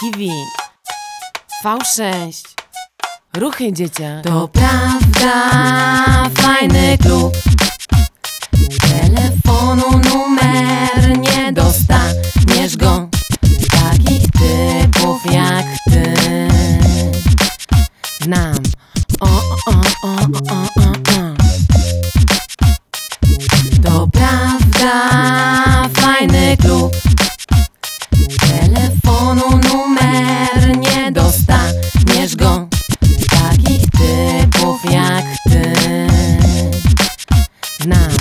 Kiwi V6. Ruchy dziecię. To prawda, fajny klub. Telefonu numer nie dostaniesz go. Takich typów jak ty Znam. To prawda, fajny klub. Telefonu numer nie dostaniesz go. Takich typów jak ty Znam.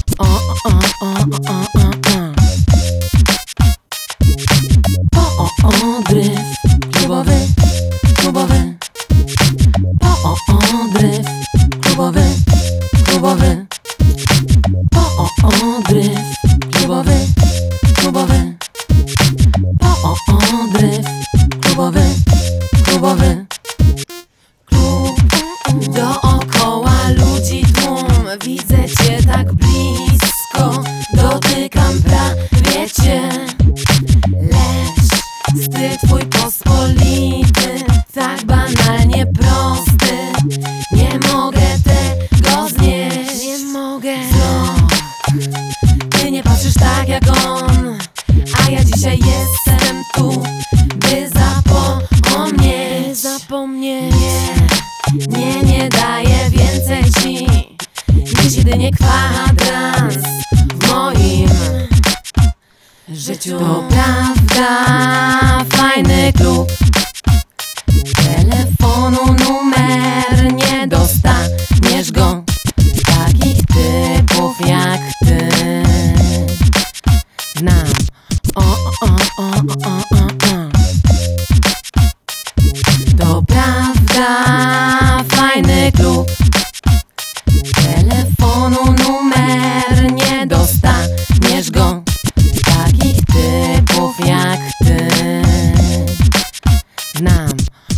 Podryw klubowy, klubowy. Podryw klubowy, klubowy. Podryw klubowy, klubowy. Podryw klubowy, klubowy. Klub dookoła ludzi tłum. Widzę cię tak blisko, dotykam prawie cię. Lecz wstyd twój pospolity, tak banalnie prosty. Nie mogę tego znieść, nie mogę. Ty nie patrzysz tak jak on, a ja dzisiaj jestem tu, by zapomnieć. Nie daję więcej ci niż jedynie kwadrans w moim życiu. To prawda, fajny klub. Telefonu numer nie dostaniesz go. Takich typów jak ty Znam. To prawda, fajny klub. Telefonu numer nie dostaniesz go. Takich typów jak ty Znam.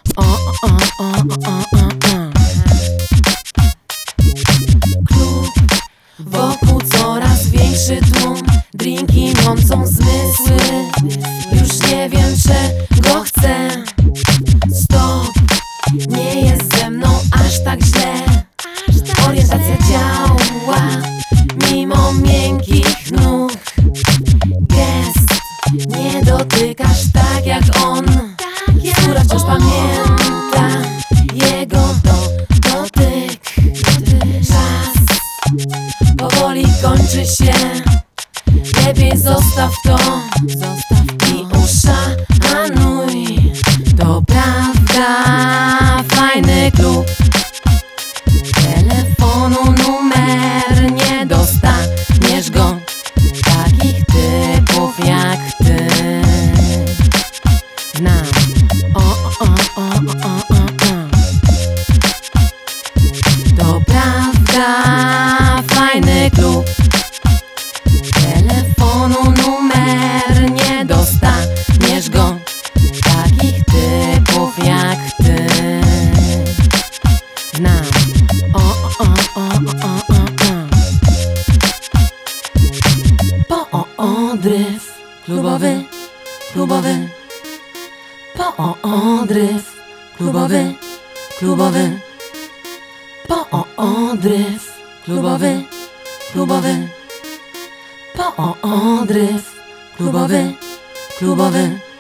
Klub, wokół coraz większy tłum. Drinki mącą zmysły. Już nie wiem czego chcę. Stop, nie jest ze mną aż tak źle. Orientacja działa mimo miękkich nóg. Gest, nie dotykasz tak jak on. Która wciąż pamięta jego dotyk. Czas powoli kończy się. Lepiej zostaw to i uszanuj. To prawda, fajny klub. Telefonu numer nie dostaniesz go. Takich typów jak ty Znam. To prawda, fajny klub. Telefonu numer nie dostaniesz go. Takich typów jak ty Znam. Podryw klubowy, klubowy. Podryw klubowy, klubowy. Podryw klubowy, klubowy. Podryw klubowy, klubowy.